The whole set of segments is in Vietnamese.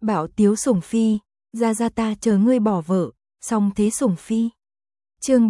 Bảo Tiếu Sủng Phi, ra ta chờ ngươi bỏ vợ, xong thế Sủng Phi. Chương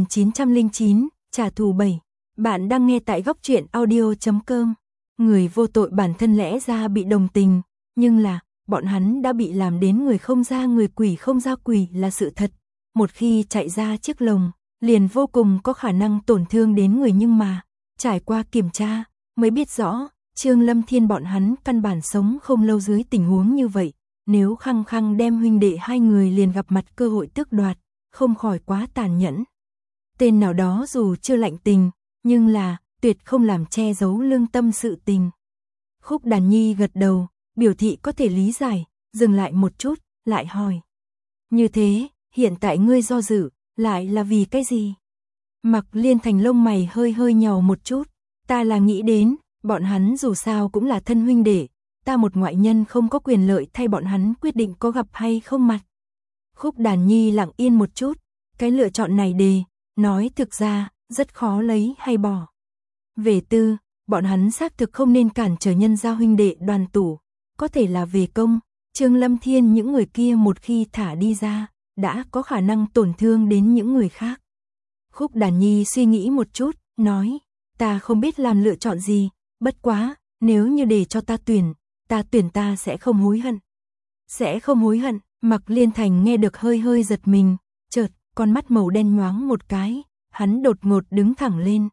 3909, trả thù 7. Bạn đang nghe tại góc truyện audio.com. Người vô tội bản thân lẽ ra bị đồng tình, nhưng là, bọn hắn đã bị làm đến người không ra người quỷ không ra quỷ là sự thật. Một khi chạy ra chiếc lồng, liền vô cùng có khả năng tổn thương đến người, nhưng mà, trải qua kiểm tra, mới biết rõ, Trương Lâm Thiên bọn hắn căn bản sống không lâu dưới tình huống như vậy. Nếu khăng khăng đem huynh đệ hai người liền gặp mặt cơ hội tước đoạt, không khỏi quá tàn nhẫn. Tên nào đó dù chưa lạnh tình, nhưng là, tuyệt không làm che giấu lương tâm sự tình. Khúc Đàn Nhi gật đầu, biểu thị có thể lý giải, dừng lại một chút, lại hỏi. Như thế, hiện tại ngươi do dự, lại là vì cái gì? Mặc Liên Thành lông mày hơi hơi nhàu một chút, ta là nghĩ đến, bọn hắn dù sao cũng là thân huynh đệ, ta một ngoại nhân không có quyền lợi thay bọn hắn quyết định có gặp hay không mặt. Khúc Đàn Nhi lặng yên một chút, cái lựa chọn này nói thực ra, rất khó lấy hay bỏ. Về tư, bọn hắn xác thực không nên cản trở nhân gia huynh đệ đoàn tụ, có thể là về công, Trương Lâm Thiên những người kia một khi thả đi ra, đã có khả năng tổn thương đến những người khác. Khúc Đàn Nhi suy nghĩ một chút, nói, ta không biết làm lựa chọn gì, bất quá, nếu như để cho ta tuyển ta sẽ không hối hận. Sẽ không hối hận, Mặc Liên Thành nghe được hơi hơi giật mình, chợt, con mắt màu đen nhoáng một cái, hắn đột ngột đứng thẳng lên.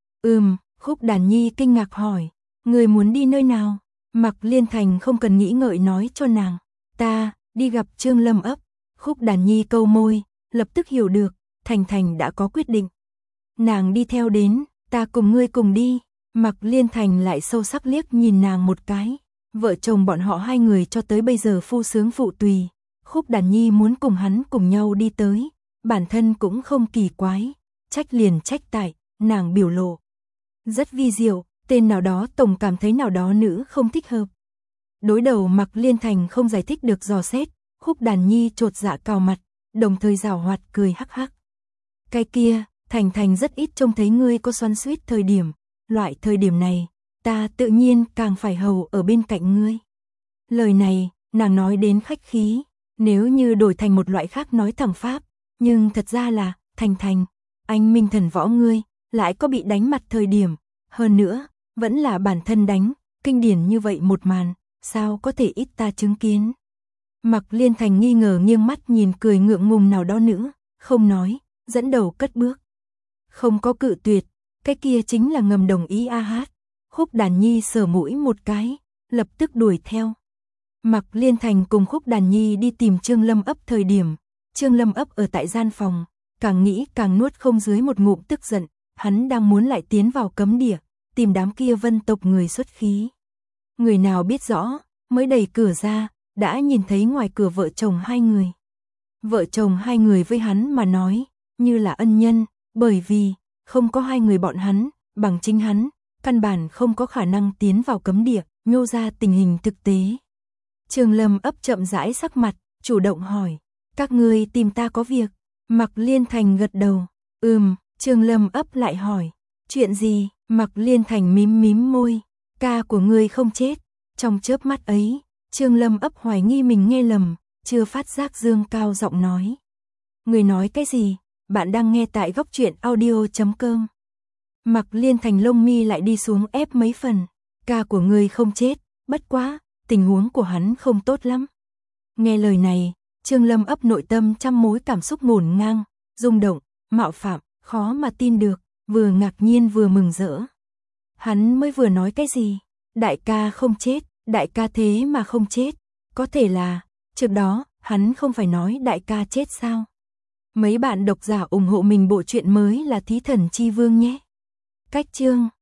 Khúc Đàn Nhi kinh ngạc hỏi, người muốn đi nơi nào? Mặc Liên Thành không cần nghĩ ngợi nói cho nàng, ta, đi gặp Trương Lâm ấp. Khúc Đàn Nhi câu môi, lập tức hiểu được, Thành đã có quyết định. Nàng đi theo đến, ta cùng ngươi cùng đi. Mặc Liên Thành lại sâu sắc liếc nhìn nàng một cái. Vợ chồng bọn họ hai người cho tới bây giờ phu sướng phụ tùy. Khúc Đàn Nhi muốn cùng hắn cùng nhau đi tới, bản thân cũng không kỳ quái. Trách liền trách tại, nàng biểu lộ rất vi diệu, tên nào đó tổng cảm thấy nào đó nữ không thích hợp. Đối đầu Mặc Liên Thành không giải thích được dò xét, Khúc Đàn Nhi chột dạ cào mặt, đồng thời giảo hoạt cười hắc hắc. Cái kia, Thành rất ít trông thấy ngươi có xoắn xuýt thời điểm, loại thời điểm này, ta tự nhiên càng phải hầu ở bên cạnh ngươi. Lời này, nàng nói đến khách khí, nếu như đổi thành một loại khác nói thẳng pháp, nhưng thật ra là, Thành, anh minh thần võ ngươi, lại có bị đánh mặt thời điểm, hơn nữa, vẫn là bản thân đánh, kinh điển như vậy một màn, sao có thể ít ta chứng kiến. Mặc Liên Thành nghi ngờ nghiêng mắt nhìn cười ngượng ngùng nào đó nữa, không nói, dẫn đầu cất bước. Không có cự tuyệt, cái kia chính là ngầm đồng ý a hát. Khúc Đàn Nhi sờ mũi một cái, lập tức đuổi theo. Mặc Liên Thành cùng Khúc Đàn Nhi đi tìm Trương Lâm ấp thời điểm, Trương Lâm ấp ở tại gian phòng, càng nghĩ càng nuốt không dưới một ngụm tức giận, hắn đang muốn lại tiến vào cấm địa, tìm đám kia Vân tộc người xuất khí. Người nào biết rõ, mới đẩy cửa ra, đã nhìn thấy ngoài cửa vợ chồng hai người. Vợ chồng hai người với hắn mà nói, như là ân nhân, bởi vì, không có hai người bọn hắn, bằng chính hắn, căn bản không có khả năng tiến vào cấm địa, nhô ra tình hình thực tế. Trương Lâm ấp chậm rãi sắc mặt, chủ động hỏi, các ngươi tìm ta có việc? Mặc Liên Thành gật đầu, Trương Lâm ấp lại hỏi, chuyện gì? Mặc Liên Thành mím môi, ca của ngươi không chết. Trong chớp mắt ấy, Trương Lâm ấp hoài nghi mình nghe lầm, chưa phát giác dương cao giọng nói. Người nói cái gì? Bạn đang nghe tại góc truyện audio.com. Mặc Liên Thành lông mi lại đi xuống ép mấy phần, ca của ngươi không chết, bất quá, tình huống của hắn không tốt lắm. Nghe lời này, Trương Lâm ấp nội tâm trăm mối cảm xúc ngổn ngang, rung động, mạo phạm, khó mà tin được, vừa ngạc nhiên vừa mừng rỡ. Hắn mới vừa nói cái gì? Đại ca không chết, đại ca thế mà không chết, có thể là, trước đó, hắn không phải nói đại ca chết sao? Mấy bạn độc giả ủng hộ mình bộ truyện mới là Thí Thần Chi Vương nhé. Cách chương